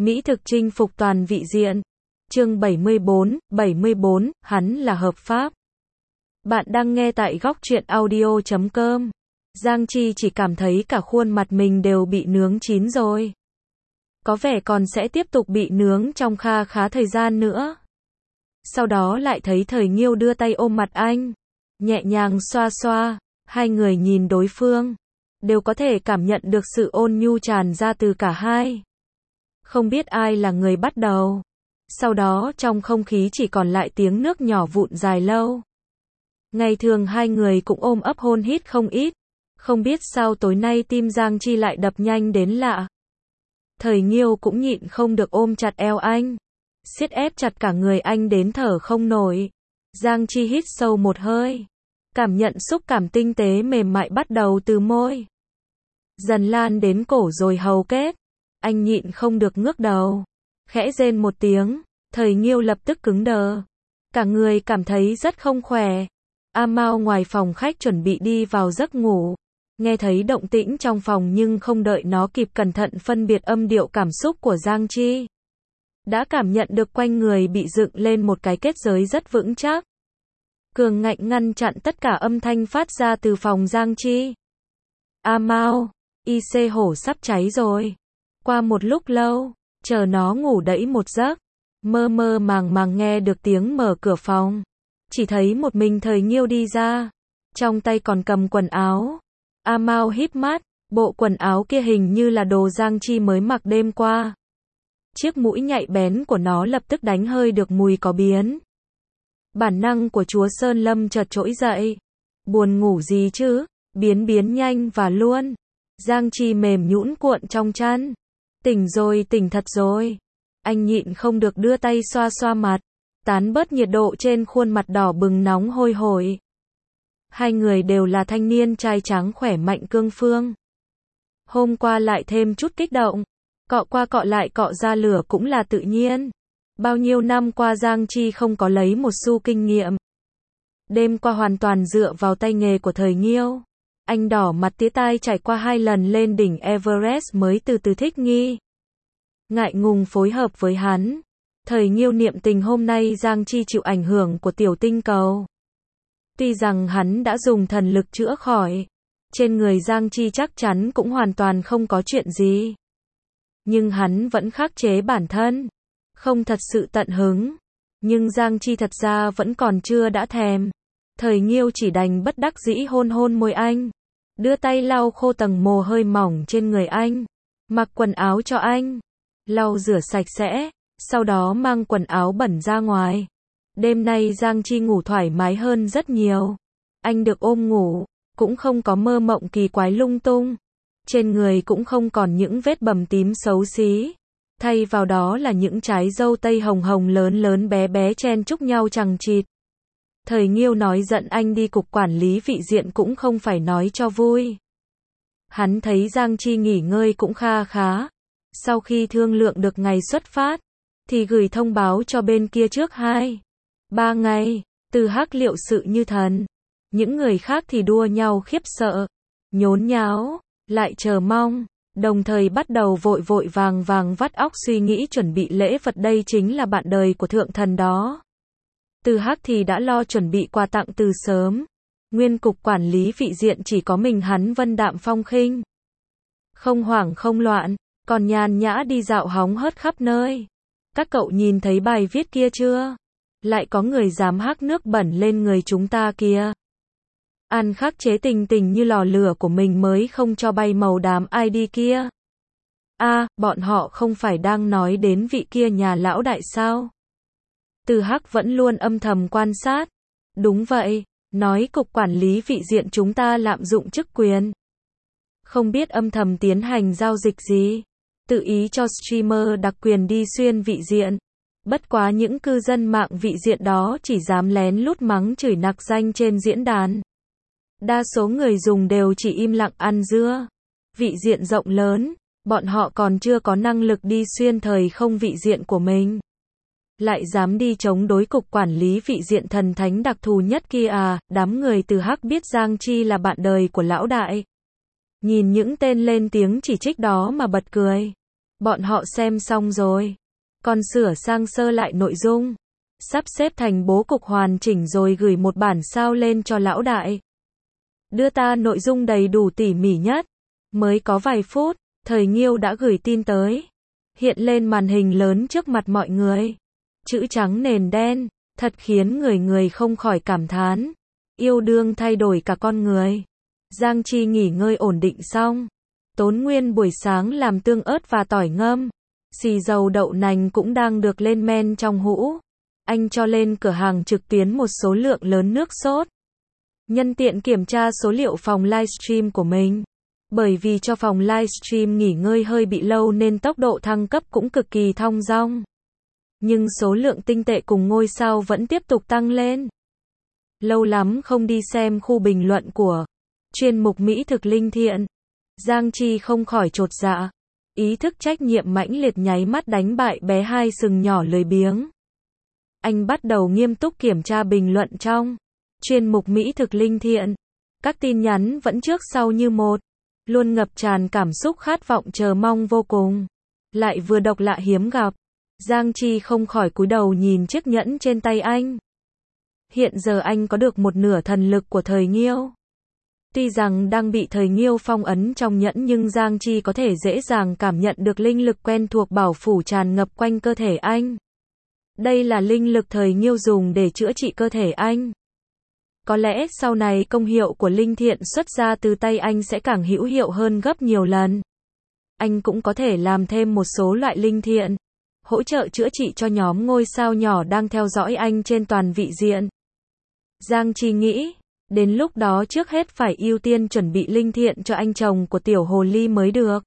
Mỹ thực chinh phục toàn vị diện. Chương 74, hắn là hợp pháp. Bạn đang nghe tại góc truyện audio.com. Giang Chi chỉ cảm thấy cả khuôn mặt mình đều bị nướng chín rồi. Có vẻ còn sẽ tiếp tục bị nướng trong kha khá thời gian nữa. Sau đó lại thấy Thời Nghiêu đưa tay ôm mặt anh, nhẹ nhàng xoa xoa, hai người nhìn đối phương, đều có thể cảm nhận được sự ôn nhu tràn ra từ cả hai. Không biết ai là người bắt đầu. Sau đó trong không khí chỉ còn lại tiếng nước nhỏ vụn dài lâu. Ngày thường hai người cũng ôm ấp hôn hít không ít. Không biết sao tối nay tim Giang Chi lại đập nhanh đến lạ. Thời Nghiêu cũng nhịn không được ôm chặt eo anh, siết ép chặt cả người anh đến thở không nổi. Giang Chi hít sâu một hơi, cảm nhận xúc cảm tinh tế mềm mại bắt đầu từ môi, dần lan đến cổ rồi hầu kết. Anh nhịn không được ngước đầu, khẽ rên một tiếng. Thời Nghiêu lập tức cứng đờ, cả người cảm thấy rất không khỏe. A Mao ngoài phòng khách chuẩn bị đi vào giấc ngủ, nghe thấy động tĩnh trong phòng nhưng không đợi nó kịp cẩn thận phân biệt âm điệu cảm xúc của Giang Chi, đã cảm nhận được quanh người bị dựng lên một cái kết giới rất vững chắc, cường ngạnh ngăn chặn tất cả âm thanh phát ra từ phòng Giang Chi. A Mao, IC hổ sắp cháy rồi. Qua một lúc lâu, chờ nó ngủ đẫy một giấc, mơ mơ màng màng nghe được tiếng mở cửa phòng, chỉ thấy một mình Thời Nghiêu đi ra, trong tay còn cầm quần áo. A Mao híp mắt, bộ quần áo kia hình như là đồ Giang Chi mới mặc đêm qua. Chiếc mũi nhạy bén của nó lập tức đánh hơi được mùi có biến. Bản năng của chúa Sơn Lâm chợt trỗi dậy. Buồn ngủ gì chứ, biến nhanh và luôn. Giang Chi mềm nhũn cuộn trong chăn. Tỉnh rồi, tỉnh thật rồi. Anh nhịn không được đưa tay xoa xoa mặt, tán bớt nhiệt độ trên khuôn mặt đỏ bừng nóng hôi hổi. Hai người đều là thanh niên trai tráng khỏe mạnh cương phương. Hôm qua lại thêm chút kích động, cọ qua cọ lại cọ ra lửa cũng là tự nhiên. Bao nhiêu năm qua Giang Chi không có lấy một xu kinh nghiệm. Đêm qua hoàn toàn dựa vào tay nghề của Thời Nghiêu. Anh đỏ mặt tía tai trải qua 2 lần lên đỉnh Everest mới từ từ thích nghi. Ngại ngùng phối hợp với hắn. Thời Nghiêu niệm tình hôm nay Giang Chi chịu ảnh hưởng của tiểu tinh cầu. Tuy rằng hắn đã dùng thần lực chữa khỏi, trên người Giang Chi chắc chắn cũng hoàn toàn không có chuyện gì. Nhưng hắn vẫn khắc chế bản thân, không thật sự tận hứng. Nhưng Giang Chi thật ra vẫn còn chưa đã thèm. Thời Nghiêu chỉ đành bất đắc dĩ hôn hôn môi anh, đưa tay lau khô tầng mồ hôi mỏng trên người anh, mặc quần áo cho anh, lau rửa sạch sẽ, sau đó mang quần áo bẩn ra ngoài. Đêm nay Giang Chi ngủ thoải mái hơn rất nhiều. Anh được ôm ngủ, cũng không có mơ mộng kỳ quái lung tung. Trên người cũng không còn những vết bầm tím xấu xí. Thay vào đó là những trái dâu tây hồng hồng lớn lớn bé bé chen chúc nhau chằng chịt. Thời Nghiêu nói dẫn anh đi cục quản lý vị diện cũng không phải nói cho vui. Hắn thấy Giang Chi nghỉ ngơi cũng kha khá. Sau khi thương lượng được ngày xuất phát, thì gửi thông báo cho bên kia trước 2-3 ngày. Từ Hắc liệu sự như thần. Những người khác thì đua nhau khiếp sợ, nhốn nháo, lại chờ mong. Đồng thời bắt đầu vội vội vàng vắt óc suy nghĩ chuẩn bị lễ vật, đây chính là bạn đời của thượng thần đó. Từ Hắc thì đã lo chuẩn bị quà tặng từ sớm. Nguyên cục quản lý vị diện chỉ có mình hắn vân đạm phong khinh, không hoảng không loạn, còn nhàn nhã đi dạo hóng hớt khắp nơi. Các cậu nhìn thấy bài viết kia chưa? Lại có người dám hắc nước bẩn lên người chúng ta kìa. Ăn khắc chế tình tình như lò lửa của mình mới không cho bay màu đám ID kia. Bọn họ không phải đang nói đến vị kia nhà lão đại sao? Từ Hắc vẫn luôn âm thầm quan sát. Đúng vậy, nói cục quản lý vị diện chúng ta lạm dụng chức quyền. Không biết âm thầm tiến hành giao dịch gì. Tự ý cho streamer đặc quyền đi xuyên vị diện. Bất quá những cư dân mạng vị diện đó chỉ dám lén lút mắng chửi nặc danh trên diễn đàn. Đa số người dùng đều chỉ im lặng ăn dưa. Vị diện rộng lớn, bọn họ còn chưa có năng lực đi xuyên thời không vị diện của mình. Lại dám đi chống đối cục quản lý vị diện thần thánh đặc thù nhất kia à? Đám người từ Hắc biết Giang Chi là bạn đời của lão đại. Nhìn những tên lên tiếng chỉ trích đó mà bật cười. Bọn họ xem xong rồi. Còn sửa sang sơ lại nội dung. Sắp xếp thành bố cục hoàn chỉnh rồi gửi một bản sao lên cho lão đại. Đưa ta nội dung đầy đủ tỉ mỉ nhất. Mới có vài phút, Thời Nghiêu đã gửi tin tới. Hiện lên màn hình lớn trước mặt mọi người. Chữ trắng nền đen, thật khiến người người không khỏi cảm thán. Yêu đương thay đổi cả con người. Giang Chi nghỉ ngơi ổn định xong. Tốn nguyên buổi sáng làm tương ớt và tỏi ngâm. Xì dầu đậu nành cũng đang được lên men trong hũ. Anh cho lên cửa hàng trực tuyến một số lượng lớn nước sốt. Nhân tiện kiểm tra số liệu phòng livestream của mình. Bởi vì cho phòng livestream nghỉ ngơi hơi bị lâu nên tốc độ thăng cấp cũng cực kỳ thong dong. Nhưng số lượng tinh tệ cùng ngôi sao vẫn tiếp tục tăng lên. Lâu lắm không đi xem khu bình luận của chuyên mục Mỹ thực linh thiện. Giang Chi không khỏi chột dạ. Ý thức trách nhiệm mãnh liệt nháy mắt đánh bại bé hai sừng nhỏ lười biếng. Anh bắt đầu nghiêm túc kiểm tra bình luận trong chuyên mục Mỹ thực linh thiện. Các tin nhắn vẫn trước sau như một. Luôn ngập tràn cảm xúc khát vọng chờ mong vô cùng. Lại vừa độc lạ hiếm gặp. Giang Chi không khỏi cúi đầu nhìn chiếc nhẫn trên tay anh. Hiện giờ anh có được một nửa thần lực của Thời Nghiêu. Tuy rằng đang bị Thời Nghiêu phong ấn trong nhẫn nhưng Giang Chi có thể dễ dàng cảm nhận được linh lực quen thuộc bảo phủ tràn ngập quanh cơ thể anh. Đây là linh lực Thời Nghiêu dùng để chữa trị cơ thể anh. Có lẽ sau này công hiệu của linh thiện xuất ra từ tay anh sẽ càng hữu hiệu hơn gấp nhiều lần. Anh cũng có thể làm thêm một số loại linh thiện, hỗ trợ chữa trị cho nhóm ngôi sao nhỏ đang theo dõi anh trên toàn vị diện. Giang Chi nghĩ, đến lúc đó trước hết phải ưu tiên chuẩn bị linh thiện cho anh chồng của tiểu hồ ly mới được.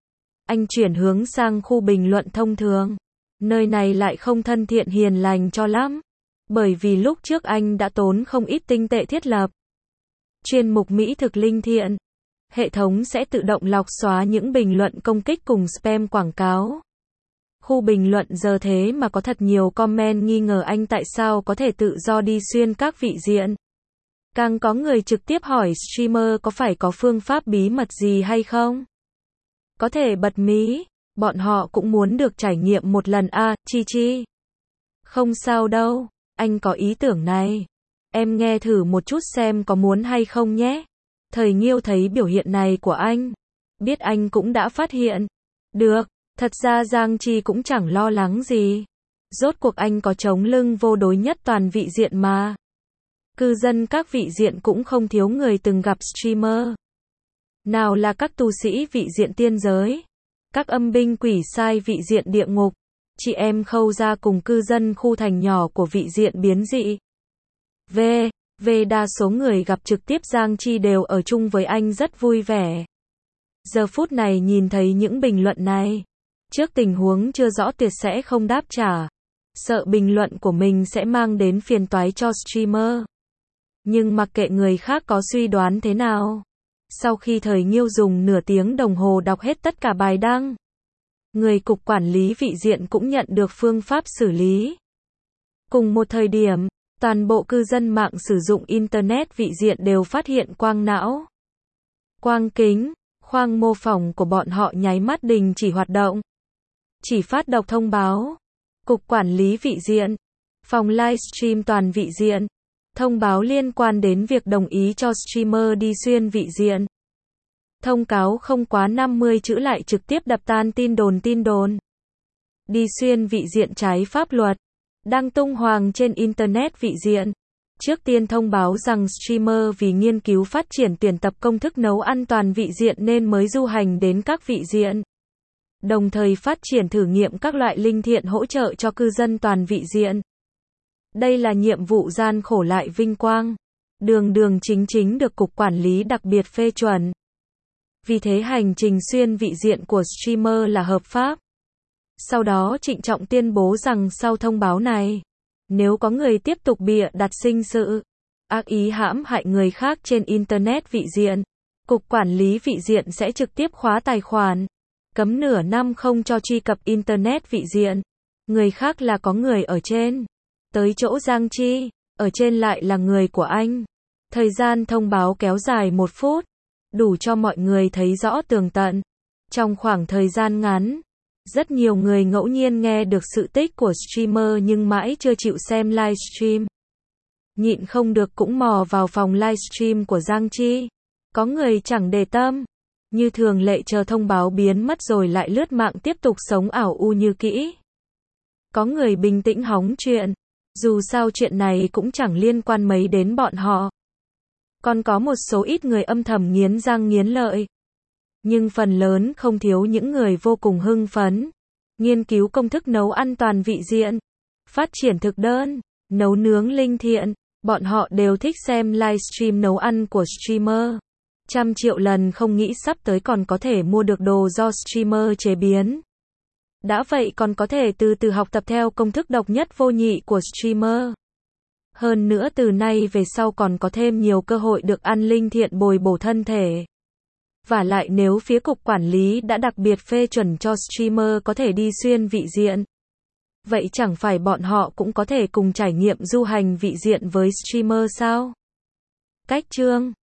Anh chuyển hướng sang khu bình luận thông thường. Nơi này lại không thân thiện hiền lành cho lắm. Bởi vì lúc trước anh đã tốn không ít tinh tệ thiết lập chuyên mục Mỹ thực linh thiện. Hệ thống sẽ tự động lọc xóa những bình luận công kích cùng spam quảng cáo. Khu bình luận giờ thế mà có thật nhiều comment nghi ngờ anh tại sao có thể tự do đi xuyên các vị diện. Càng có người trực tiếp hỏi streamer có phải có phương pháp bí mật gì hay không? Có thể bật mí, bọn họ cũng muốn được trải nghiệm một lần à, chi. Không sao đâu, anh có ý tưởng này. Em nghe thử một chút xem có muốn hay không nhé. Thời Nghiêu thấy biểu hiện này của anh. Biết anh cũng đã phát hiện. Được, thật ra Giang Chi cũng chẳng lo lắng gì. Rốt cuộc anh có chống lưng vô đối nhất toàn vị diện mà. Cư dân các vị diện cũng không thiếu người từng gặp streamer. Nào là các tu sĩ vị diện tiên giới, các âm binh quỷ sai vị diện địa ngục, chị em Khâu Gia cùng cư dân khu thành nhỏ của vị diện biến dị. Về đa số người gặp trực tiếp Giang Chi đều ở chung với anh rất vui vẻ. Giờ phút này nhìn thấy những bình luận này, trước tình huống chưa rõ tuyệt sẽ không đáp trả. Sợ bình luận của mình sẽ mang đến phiền toái cho streamer. Nhưng mặc kệ người khác có suy đoán thế nào. Sau khi Thời Nghiêu dùng nửa tiếng đồng hồ đọc hết tất cả bài đăng, người cục quản lý vị diện cũng nhận được phương pháp xử lý. Cùng một thời điểm, toàn bộ cư dân mạng sử dụng Internet vị diện đều phát hiện quang não, quang kính, khoang mô phỏng của bọn họ nháy mắt đình chỉ hoạt động. Chỉ phát đọc thông báo. Cục quản lý vị diện, phòng livestream toàn vị diện. Thông báo liên quan đến việc đồng ý cho streamer đi xuyên vị diện. Thông cáo không quá 50 chữ lại trực tiếp đập tan tin đồn. Đi xuyên vị diện trái pháp luật. Đăng tung hoàng trên Internet vị diện. Trước tiên thông báo rằng streamer vì nghiên cứu phát triển tuyển tập công thức nấu ăn toàn vị diện nên mới du hành đến các vị diện. Đồng thời phát triển thử nghiệm các loại linh thiện hỗ trợ cho cư dân toàn vị diện. Đây là nhiệm vụ gian khổ lại vinh quang. Đường chính được cục quản lý đặc biệt phê chuẩn. Vì thế hành trình xuyên vị diện của streamer là hợp pháp. Sau đó trịnh trọng tuyên bố rằng sau thông báo này, nếu có người tiếp tục bịa đặt sinh sự, ác ý hãm hại người khác trên Internet vị diện, cục quản lý vị diện sẽ trực tiếp khóa tài khoản, cấm nửa năm không cho truy cập Internet vị diện. Người khác là có người ở trên. Tới chỗ Giang Chi, ở trên lại là người của anh. Thời gian thông báo kéo dài 1 phút, đủ cho mọi người thấy rõ tường tận. Trong khoảng thời gian ngắn, Rất nhiều người ngẫu nhiên nghe được sự tích của streamer nhưng mãi chưa chịu xem livestream. Nhịn không được cũng mò vào phòng livestream của Giang Chi. Có người chẳng để tâm, như thường lệ chờ thông báo biến mất rồi lại lướt mạng tiếp tục sống ảo u như kỹ. Có người bình tĩnh hóng chuyện, dù sao chuyện này cũng chẳng liên quan mấy đến bọn họ. Còn có một số ít người âm thầm nghiến răng nghiến lợi. Nhưng phần lớn không thiếu những người vô cùng hưng phấn. Nghiên cứu công thức nấu ăn toàn vị diện, phát triển thực đơn, nấu nướng linh thiện. Bọn họ đều thích xem livestream nấu ăn của streamer. Trăm triệu lần không nghĩ sắp tới còn có thể mua được đồ do streamer chế biến. Đã vậy còn có thể từ từ học tập theo công thức độc nhất vô nhị của streamer. Hơn nữa từ nay về sau còn có thêm nhiều cơ hội được ăn linh thiện bồi bổ thân thể. Vả lại nếu phía cục quản lý đã đặc biệt phê chuẩn cho streamer có thể đi xuyên vị diện, vậy chẳng phải bọn họ cũng có thể cùng trải nghiệm du hành vị diện với streamer sao? Cách chương